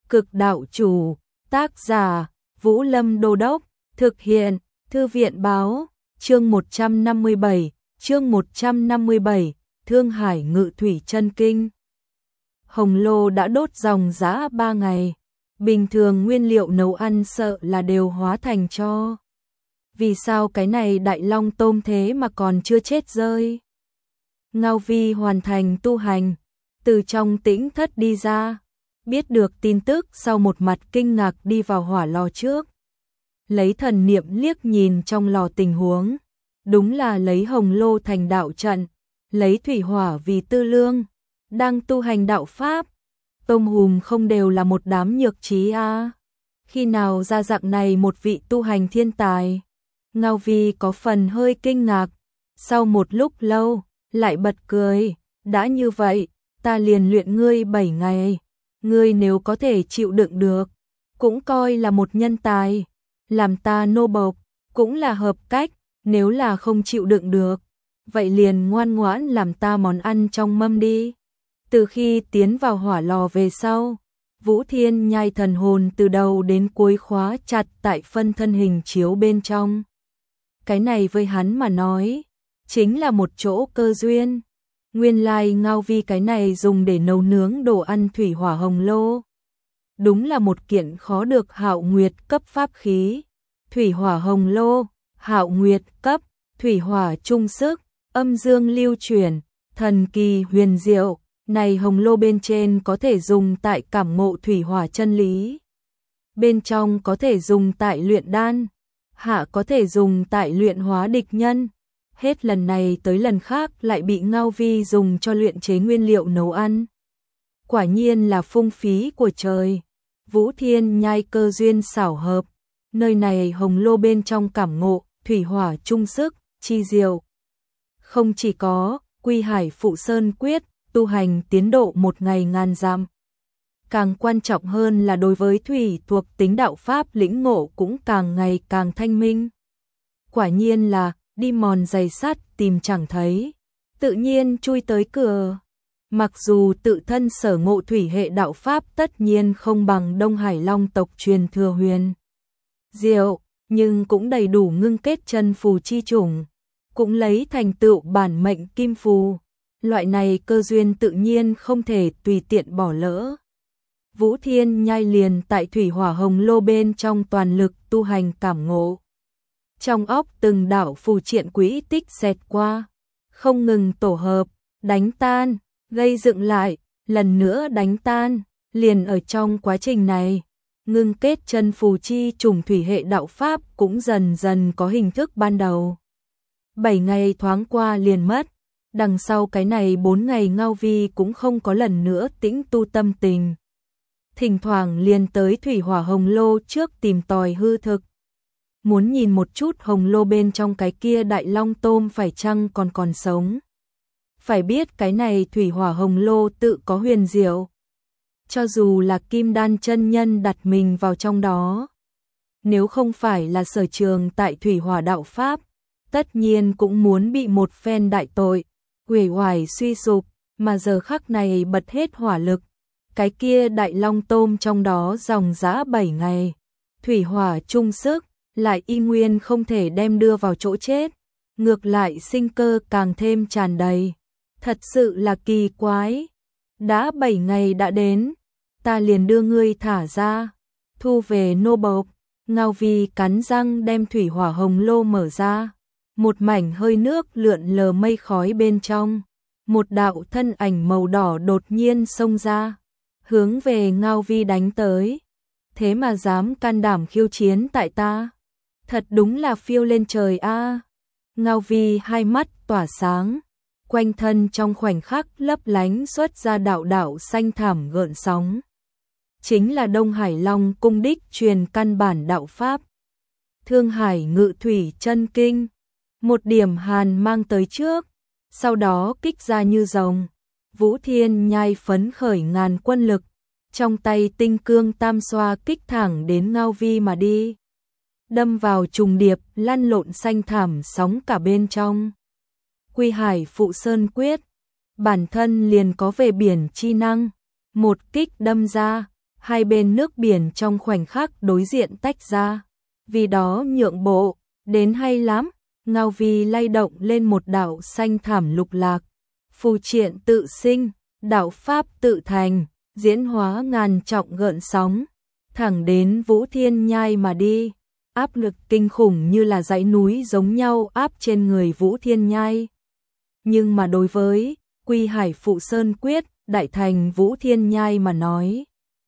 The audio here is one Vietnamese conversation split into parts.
Cực đạo chủ, tác giả, Vũ Lâm Đô Đốc, thực hiện, Thư viện báo, chương 157, Thương Hải Ngự Thủy Chân Kinh. Hồng lô đã đốt dòng dã 3 ngày, bình thường nguyên liệu nấu ăn sợ là đều hóa thành tro. Vì sao cái này đại long tôm thế mà còn chưa chết rơi? Ngao Vi hoàn thành tu hành, từ trong tĩnh thất đi ra, biết được tin tức sau một mặt kinh ngạc đi vào hỏa lò trước. Lấy thần niệm liếc nhìn trong lò tình huống, đúng là lấy hồng lô thành đạo trận, lấy thủy hỏa vì tư lương, đang tu hành đạo pháp. Tôm hùm không đều là một đám nhược trí à? Khi nào ra dạng này một vị tu hành thiên tài? Ngao Vi có phần hơi kinh ngạc, sau một lúc lâu, lại bật cười, đã như vậy, ta liền luyện ngươi 7 ngày, ngươi nếu có thể chịu đựng được, cũng coi là một nhân tài, làm ta nô bộc, cũng là hợp cách, nếu là không chịu đựng được, vậy liền ngoan ngoãn làm ta món ăn trong mâm đi. Từ khi tiến vào hỏa lò về sau, Vũ Thiên Nhai thần hồn từ đầu đến cuối khóa chặt tại phân thân hình chiếu bên trong. Cái này với hắn mà nói, chính là một chỗ cơ duyên. Nguyên lai Ngao Vi cái này dùng để nấu nướng đồ ăn thủy hỏa hồng lô. Đúng là một kiện khó được Hạo Nguyệt cấp pháp khí. Thủy hỏa hồng lô, Hạo Nguyệt cấp, thủy hỏa trung sức, âm dương lưu chuyển, thần kỳ huyền diệu. Này hồng lô bên trên có thể dùng tại cảm ngộ thủy hỏa chân lý. Bên trong có thể dùng tại luyện đan, hạ có thể dùng tại luyện hóa địch nhân. Hết lần này tới lần khác lại bị Ngao Vi dùng cho luyện chế nguyên liệu nấu ăn. Quả nhiên là phung phí của trời. Vũ Thiên Nhai cơ duyên xảo hợp. Nơi này hồng lô bên trong cảm ngộ, thủy hỏa chung sức, chi diệu. Không chỉ có Quy Hải Phụ Sơn Quyết, tu hành tiến độ 1 ngày ngàn dặm. Càng quan trọng hơn là đối với thủy thuộc tính đạo pháp lĩnh ngộ cũng càng ngày càng thanh minh. Quả nhiên là đi mòn giày sắt tìm chẳng thấy, tự nhiên chui tới cửa. Mặc dù tự thân sở ngộ thủy hệ đạo pháp tất nhiên không bằng Đông Hải Long tộc truyền thừa huyền diệu, nhưng cũng đầy đủ ngưng kết chân phù chi chủng, cũng lấy thành tựu bản mệnh kim phù. Loại này cơ duyên tự nhiên không thể tùy tiện bỏ lỡ. Vũ Thiên Nhai liền tại thủy hỏa hồng lô bên trong toàn lực tu hành cảm ngộ. Trong óc từng đạo phù triện quỹ tích xẹt qua, không ngừng tổ hợp, đánh tan, gây dựng lại, lần nữa đánh tan. Liền ở trong quá trình này, ngưng kết chân phù chi trùng thủy hệ đạo pháp cũng dần dần có hình thức ban đầu. 7 ngày thoáng qua liền mất. Đằng sau cái này 4 ngày Ngao Vi cũng không có lần nữa tĩnh tu tâm tình. Thỉnh thoảng liền tới thủy hỏa hồng lô trước tìm tòi hư thực. Muốn nhìn một chút hồng lô bên trong cái kia đại long tôm phải chăng còn sống. Phải biết cái này thủy hỏa hồng lô tự có huyền diệu. Cho dù là Kim Đan chân nhân đặt mình vào trong đó. Nếu không phải là sở trường tại thủy hỏa đạo pháp, tất nhiên cũng muốn bị một phen đại tội. Uể oải suy sụp, mà giờ khắc này bật hết hỏa lực. Cái kia đại long tôm trong đó dòng dã 7 ngày. Thủy hỏa chung sức, lại y nguyên không thể đem đưa vào chỗ chết. Ngược lại sinh cơ càng thêm tràn đầy. Thật sự là kỳ quái. Đã 7 ngày đã đến, ta liền đưa ngươi thả ra. Thu về nô bộc. Ngao Vi cắn răng đem thủy hỏa hồng lô mở ra. Một mảnh hơi nước lượn lờ mây khói bên trong, một đạo thân ảnh màu đỏ đột nhiên xông ra, hướng về Ngao Vi đánh tới. Thế mà dám can đảm khiêu chiến tại ta, thật đúng là phiêu lên trời a. Ngao Vi hai mắt tỏa sáng, quanh thân trong khoảnh khắc lấp lánh xuất ra đạo đạo xanh thảm gợn sóng. Chính là Đông Hải Long cung đích truyền căn bản đạo pháp. Thương Hải Ngự Thủy Chân Kinh. Một điểm hàn mang tới trước, sau đó kích ra như rồng. Vũ Thiên Nhai phấn khởi ngàn quân lực, trong tay tinh cương tam xoa kích thẳng đến Ngao Vi mà đi. Đâm vào trùng điệp, lăn lộn xanh thảm sóng cả bên trong. Quy Hải Phụ Sơn Quyết, bản thân liền có về biển chi năng, một kích đâm ra, hai bên nước biển trong khoảnh khắc đối diện tách ra, vì đó nhượng bộ, đến hay lắm. Ngao Vi lay động lên một đạo xanh thảm lục lạc, phù triện tự sinh, đạo pháp tự thành, diễn hóa ngàn trọng gợn sóng, thẳng đến Vũ Thiên Nhai mà đi. Áp lực kinh khủng như là dãy núi giống nhau áp trên người Vũ Thiên Nhai. Nhưng mà đối với Quy Hải Phụ Sơn Quyết, đại thành Vũ Thiên Nhai mà nói,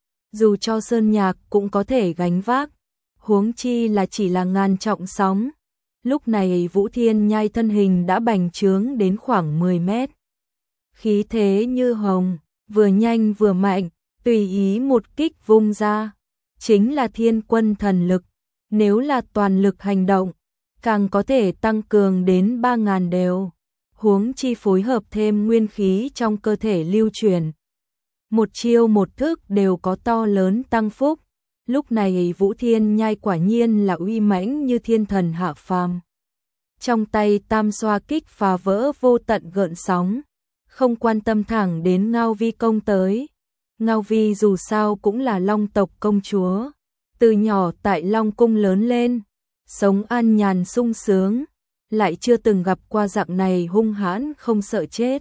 dù cho sơn nhạc cũng có thể gánh vác, huống chi là chỉ là ngàn trọng sóng. Lúc này Vũ Thiên Nhai thân hình đã bành trướng đến khoảng 10 mét. Khí thế như hồng, vừa nhanh vừa mạnh, tùy ý một kích vung ra, chính là thiên quân thần lực. Nếu là toàn lực hành động, càng có thể tăng cường đến 3.000 đều. Huống chi phối hợp thêm nguyên khí trong cơ thể lưu truyền. Một chiêu một thức đều có to lớn tăng phúc. Lúc này Vũ Thiên Nhai quả nhiên là uy mãnh như thiên thần hạ phàm. Trong tay tam xoa kích phá vỡ vô tận gợn sóng, không quan tâm thẳng đến Ngao Vi công tới. Ngao Vi dù sao cũng là Long tộc công chúa, từ nhỏ tại Long cung lớn lên, sống an nhàn sung sướng, lại chưa từng gặp qua dạng này hung hãn không sợ chết.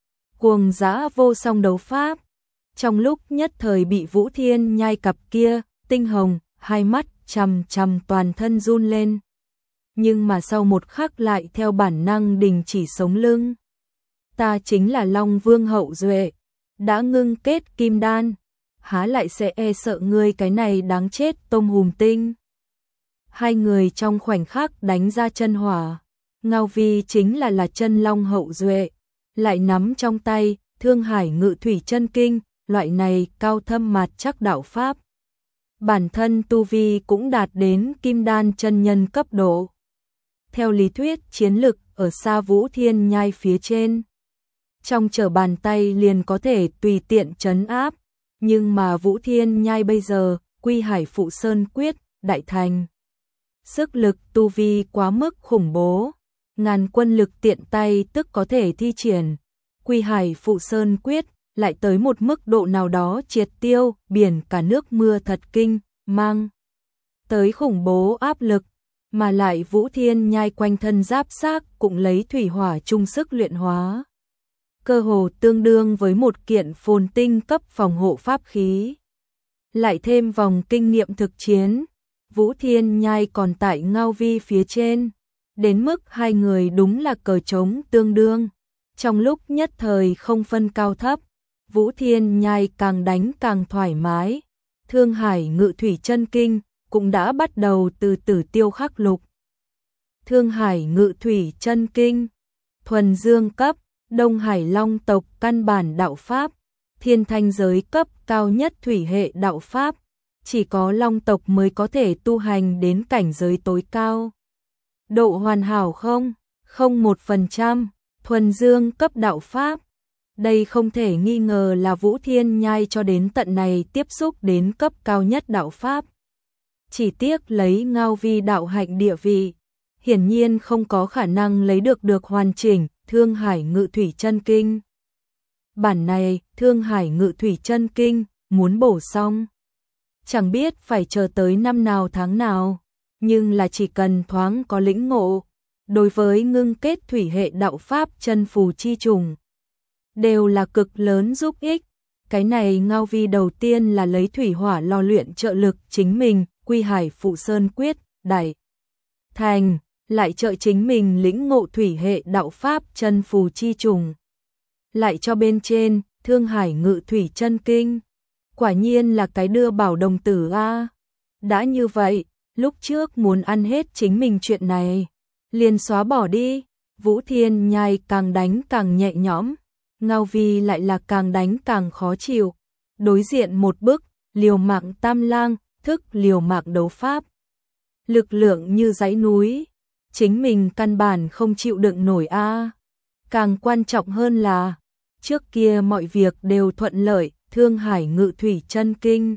Cuồng dã vô song đấu pháp, trong lúc nhất thời bị Vũ Thiên Nhai cặp kia tinh hồng hai mắt chằm chằm toàn thân run lên. Nhưng mà sau một khắc lại theo bản năng đình chỉ sống lưng. Ta chính là Long Vương hậu duệ, đã ngưng kết kim đan, há lại sẽ e sợ ngươi cái này đáng chết tôm hùm tinh. Hai người trong khoảnh khắc đánh ra chân hỏa. Ngao Vi chính là chân Long hậu duệ, lại nắm trong tay Thương Hải Ngự Thủy Chân Kinh, loại này cao thâm mạt chắc đạo pháp. Bản thân tu vi cũng đạt đến kim đan chân nhân cấp độ. Theo lý thuyết chiến lực ở xa Vũ Thiên Nhai phía trên, trong trở bàn tay liền có thể tùy tiện trấn áp. Nhưng mà Vũ Thiên Nhai bây giờ Quy Hải Phụ Sơn Quyết đại thành, sức lực tu vi quá mức khủng bố, ngàn quân lực tiện tay tức có thể thi triển. Quy Hải Phụ Sơn Quyết lại tới một mức độ nào đó triệt tiêu biển cả nước mưa thật kinh, mang tới khủng bố áp lực, mà lại Vũ Thiên Nhai quanh thân giáp xác cũng lấy thủy hỏa chung sức luyện hóa, cơ hồ tương đương với một kiện phồn tinh cấp phòng hộ pháp khí. Lại thêm vòng kinh nghiệm thực chiến, Vũ Thiên Nhai còn tại Ngao Vi phía trên, đến mức hai người đúng là cờ trống tương đương. Trong lúc nhất thời không phân cao thấp, Vũ Thiên Nhai càng đánh càng thoải mái. Thương Hải Ngự Thủy Chân Kinh cũng đã bắt đầu từ tử tiêu khắc lục. Thương Hải Ngự Thủy Chân Kinh, thuần dương cấp, Đông Hải Long tộc căn bản đạo pháp, thiên thanh giới cấp cao nhất thủy hệ đạo pháp, chỉ có Long tộc mới có thể tu hành đến cảnh giới tối cao. Độ hoàn hảo không? Không 1%, thuần dương cấp đạo pháp. Đây không thể nghi ngờ là Vũ Thiên Nhai cho đến tận này tiếp xúc đến cấp cao nhất đạo pháp. Chỉ tiếc lấy Ngao Vi đạo hạnh địa vị, hiển nhiên không có khả năng lấy được hoàn chỉnh Thương Hải Ngự Thủy Chân Kinh. Bản này Thương Hải Ngự Thủy Chân Kinh muốn bổ xong, chẳng biết phải chờ tới năm nào tháng nào, nhưng là chỉ cần thoáng có lĩnh ngộ, đối với ngưng kết thủy hệ đạo pháp chân phù chi trùng đều là cực lớn giúp ích. Cái này Ngao Vi đầu tiên là lấy thủy hỏa lò luyện trợ lực chính mình, Quy Hải Phụ Sơn Quyết đại thành, lại trợ chính mình lĩnh ngộ thủy hệ đạo pháp chân phù chi trùng, lại cho bên trên Thương Hải Ngự Thủy Chân Kinh. Quả nhiên là cái đưa bảo đồng tử a. Đã như vậy, lúc trước muốn ăn hết chính mình chuyện này, liền xóa bỏ đi. Vũ Thiên Nhai càng đánh càng nhẹ nhõm, Ngao Vi lại là càng đánh càng khó chịu. Đối diện một bức liều mạng tam lang, thức liều mạng đấu pháp, lực lượng như dãy núi, chính mình căn bản không chịu đựng nổi a. Càng quan trọng hơn là trước kia mọi việc đều thuận lợi, Thương Hải Ngự Thủy Chân Kinh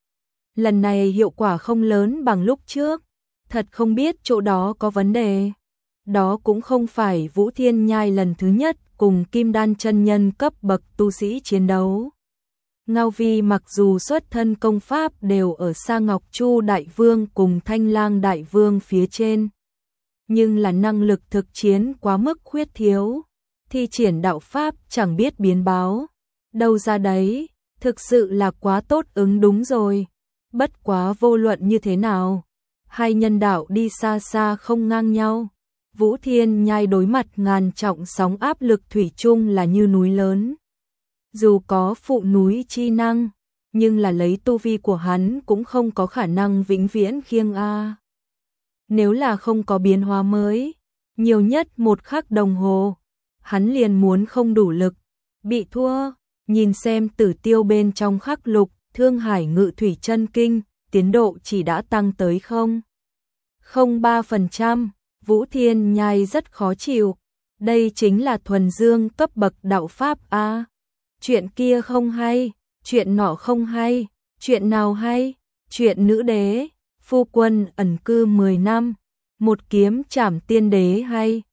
lần này hiệu quả không lớn bằng lúc trước, thật không biết chỗ đó có vấn đề. Đó cũng không phải Vũ Thiên Nhai lần thứ nhất cùng kim đan chân nhân cấp bậc tu sĩ chiến đấu. Ngao Vi mặc dù xuất thân công pháp đều ở Sa Ngọc Chu Đại Vương cùng Thanh Lang Đại Vương phía trên, nhưng là năng lực thực chiến quá mức khuyết thiếu, thi triển đạo pháp chẳng biết biến báo, đâu ra đấy, thực sự là quá tốt ứng đúng rồi. Bất quá vô luận như thế nào, hai nhân đạo đi xa xa không ngang nhau. Vũ Thiên Nhai đối mặt ngàn trọng sóng áp lực thủy chung là như núi lớn. Dù có phụ núi chi năng, nhưng là lấy tu vi của hắn cũng không có khả năng vĩnh viễn khiêng a. Nếu là không có biến hóa mới, nhiều nhất một khắc đồng hồ, hắn liền muốn không đủ lực, bị thua. Nhìn xem Tử Tiêu bên trong khắc lục, Thương Hải Ngự Thủy Chân Kinh, tiến độ chỉ đã tăng tới 0,03%, Vũ Thiên Nhai rất khó chịu. Đây chính là thuần dương cấp bậc đạo pháp a. Chuyện kia không hay, chuyện nọ không hay, chuyện nào hay? Chuyện nữ đế, phu quân ẩn cư 10 năm, một kiếm trảm tiên đế hay.